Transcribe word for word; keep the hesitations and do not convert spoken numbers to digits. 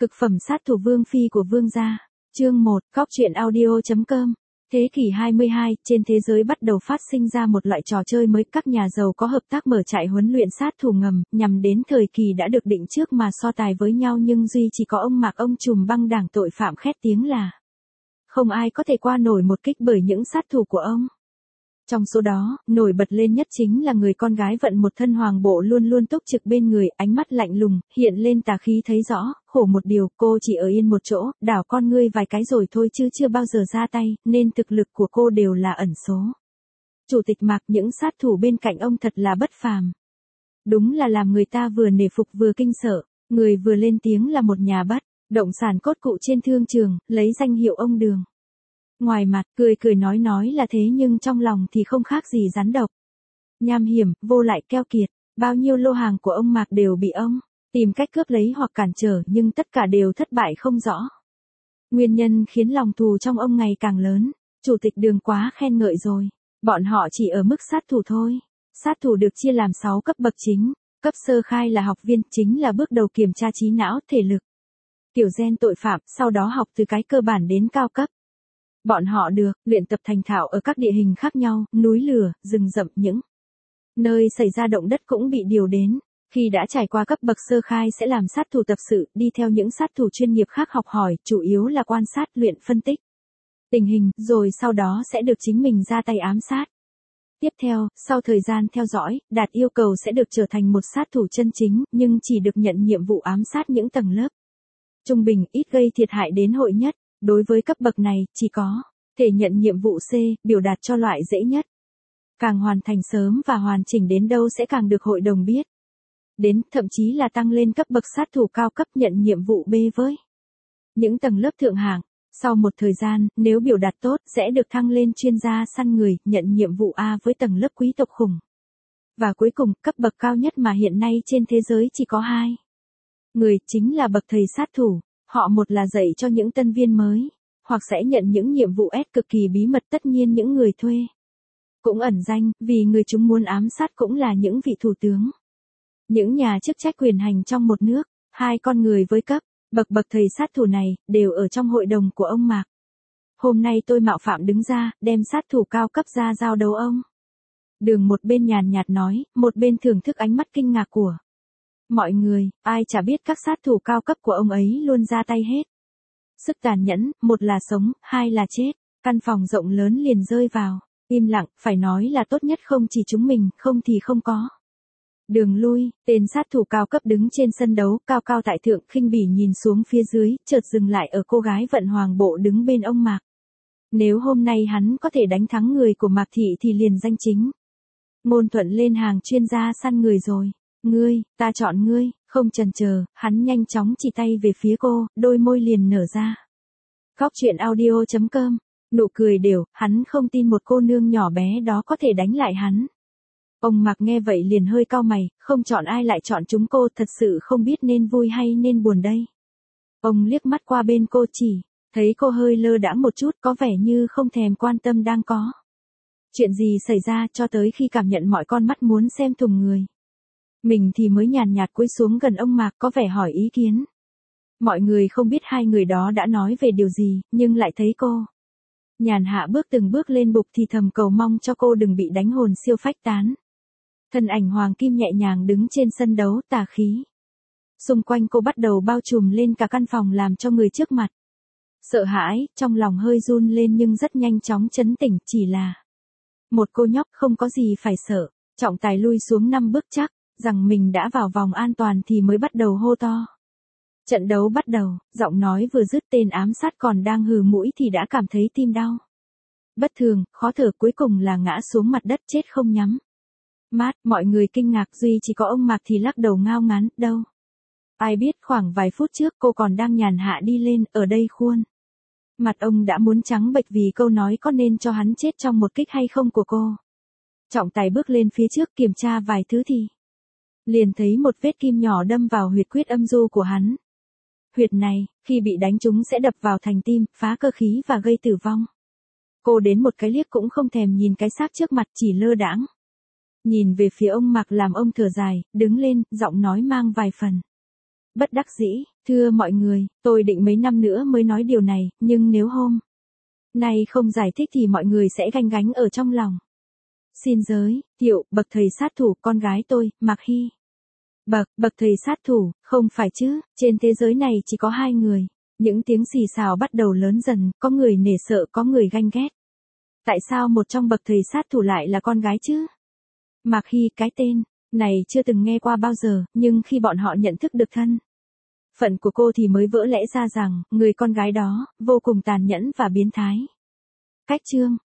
Cực phẩm sát thủ vương phi của vương gia. Chương một, Cóc truyện audio.com. Thế kỷ hai mươi hai, trên thế giới bắt đầu phát sinh ra một loại trò chơi mới, các nhà giàu có hợp tác mở trại huấn luyện sát thủ ngầm, nhằm đến thời kỳ đã được định trước mà so tài với nhau, nhưng duy chỉ có ông Mạc, ông trùm băng đảng tội phạm khét tiếng là không ai có thể qua nổi một kích bởi những sát thủ của ông. Trong số đó, nổi bật lên nhất chính là người con gái vận một thân hoàng bộ luôn luôn túc trực bên người, ánh mắt lạnh lùng, hiện lên tà khí thấy rõ, khổ một điều, cô chỉ ở yên một chỗ, đảo con ngươi vài cái rồi thôi chứ chưa bao giờ ra tay, nên thực lực của cô đều là ẩn số. Chủ tịch Mạc, những sát thủ bên cạnh ông thật là bất phàm. Đúng là làm người ta vừa nể phục vừa kinh sợ, người vừa lên tiếng là một nhà bất động sản cốt cụ trên thương trường, lấy danh hiệu ông Đường. Ngoài mặt, cười cười nói nói là thế nhưng trong lòng thì không khác gì rắn độc. Nham hiểm, vô lại keo kiệt, bao nhiêu lô hàng của ông Mạc đều bị ông tìm cách cướp lấy hoặc cản trở, nhưng tất cả đều thất bại không rõ. Nguyên nhân khiến lòng thù trong ông ngày càng lớn. Chủ tịch Đường quá khen ngợi rồi. Bọn họ chỉ ở mức sát thủ thôi. Sát thủ được chia làm sáu cấp bậc chính. Cấp sơ khai là học viên, chính là bước đầu kiểm tra trí não, thể lực, kiểu gen tội phạm, sau đó học từ cái cơ bản đến cao cấp. Bọn họ được luyện tập thành thạo ở các địa hình khác nhau, núi lửa, rừng rậm, những nơi xảy ra động đất cũng bị điều đến. Khi đã trải qua cấp bậc sơ khai sẽ làm sát thủ tập sự, đi theo những sát thủ chuyên nghiệp khác học hỏi, chủ yếu là quan sát, luyện phân tích tình hình, rồi sau đó sẽ được chính mình ra tay ám sát. Tiếp theo, sau thời gian theo dõi, đạt yêu cầu sẽ được trở thành một sát thủ chân chính, nhưng chỉ được nhận nhiệm vụ ám sát những tầng lớp trung bình, ít gây thiệt hại đến hội nhất. Đối với cấp bậc này, chỉ có thể nhận nhiệm vụ C, biểu đạt cho loại dễ nhất. Càng hoàn thành sớm và hoàn chỉnh đến đâu sẽ càng được hội đồng biết đến, thậm chí là tăng lên cấp bậc sát thủ cao cấp, nhận nhiệm vụ B với những tầng lớp thượng hạng. Sau một thời gian, nếu biểu đạt tốt, sẽ được thăng lên chuyên gia săn người, nhận nhiệm vụ A với tầng lớp quý tộc khủng. Và cuối cùng, cấp bậc cao nhất mà hiện nay trên thế giới chỉ có hai người, chính là bậc thầy sát thủ. Họ một là dạy cho những tân viên mới, hoặc sẽ nhận những nhiệm vụ S cực kỳ bí mật, tất nhiên những người thuê cũng ẩn danh, vì người chúng muốn ám sát cũng là những vị thủ tướng, những nhà chức trách quyền hành trong một nước. Hai con người với cấp bậc bậc thầy sát thủ này, đều ở trong hội đồng của ông Mạc. Hôm nay tôi mạo phạm đứng ra, đem sát thủ cao cấp ra giao đấu ông Đường, một bên nhàn nhạt nói, một bên thưởng thức ánh mắt kinh ngạc của mọi người. Ai chả biết các sát thủ cao cấp của ông ấy luôn ra tay hết sức tàn nhẫn, một là sống, hai là chết. Căn phòng rộng lớn liền rơi vào im lặng, phải nói là tốt nhất không chỉ chúng mình, không thì không có đường lui. Tên sát thủ cao cấp đứng trên sân đấu, cao cao tại thượng, khinh bỉ nhìn xuống phía dưới, chợt dừng lại ở cô gái vận hoàng bộ đứng bên ông Mạc. Nếu hôm nay hắn có thể đánh thắng người của Mạc thị thì liền danh chính ngôn thuận lên hàng chuyên gia săn người rồi. Ngươi, ta chọn ngươi. Không chần chờ, hắn nhanh chóng chỉ tay về phía cô, đôi môi liền nở ra. Cóc truyện audio.com. Nụ cười đều, hắn không tin một cô nương nhỏ bé đó có thể đánh lại hắn. Ông Mạc nghe vậy liền hơi cau mày, không chọn ai lại chọn chúng cô, thật sự không biết nên vui hay nên buồn đây. Ông liếc mắt qua bên cô, chỉ thấy cô hơi lơ đãng một chút, có vẻ như không thèm quan tâm đang có chuyện gì xảy ra, cho tới khi cảm nhận mọi con mắt muốn xem thùng người mình thì mới nhàn nhạt cúi xuống gần ông Mạc, có vẻ hỏi ý kiến. Mọi người không biết hai người đó đã nói về điều gì, nhưng lại thấy cô nhàn hạ bước từng bước lên bục thì thầm cầu mong cho cô đừng bị đánh hồn siêu phách tán. Thân ảnh hoàng kim nhẹ nhàng đứng trên sân đấu, tà khí xung quanh cô bắt đầu bao trùm lên cả căn phòng, làm cho người trước mặt sợ hãi, trong lòng hơi run lên nhưng rất nhanh chóng trấn tĩnh, chỉ là một cô nhóc, không có gì phải sợ. Trọng tài lui xuống năm bước chắc rằng mình đã vào vòng an toàn thì mới bắt đầu hô to. Trận đấu bắt đầu, giọng nói vừa dứt, tên ám sát còn đang hừ mũi thì đã cảm thấy tim đau bất thường, khó thở, cuối cùng là ngã xuống mặt đất chết không nhắm mắt. Mọi người kinh ngạc, duy chỉ có ông Mạc thì lắc đầu ngao ngán, đâu ai biết khoảng vài phút trước cô còn đang nhàn hạ đi lên, ở đây khuôn mặt ông đã muốn trắng bệch vì câu nói có nên cho hắn chết trong một kích hay không của cô. Trọng tài bước lên phía trước kiểm tra vài thứ thì liền thấy một vết kim nhỏ đâm vào huyệt quyết âm du của hắn. Huyệt này, khi bị đánh trúng sẽ đập vào thành tim, phá cơ khí và gây tử vong. Cô đến một cái liếc cũng không thèm nhìn cái xác trước mặt, chỉ lơ đãng nhìn về phía ông Mạc, làm ông thở dài, đứng lên, giọng nói mang vài phần Bất đắc dĩ, thưa mọi người, tôi định mấy năm nữa mới nói điều này, nhưng nếu hôm nay không giải thích thì mọi người sẽ ganh gánh ở trong lòng. Xin giới thiệu, bậc thầy sát thủ, con gái tôi, Mạc Hy. Bậc, bậc thầy sát thủ, không phải chứ, trên thế giới này chỉ có hai người. Những tiếng xì xào bắt đầu lớn dần, có người nể sợ, có người ganh ghét. Tại sao một trong bậc thầy sát thủ lại là con gái chứ? Mạc Hy, cái tên này chưa từng nghe qua bao giờ, nhưng khi bọn họ nhận thức được thân phận của cô thì mới vỡ lẽ ra rằng, người con gái đó, vô cùng tàn nhẫn và biến thái. Cách chương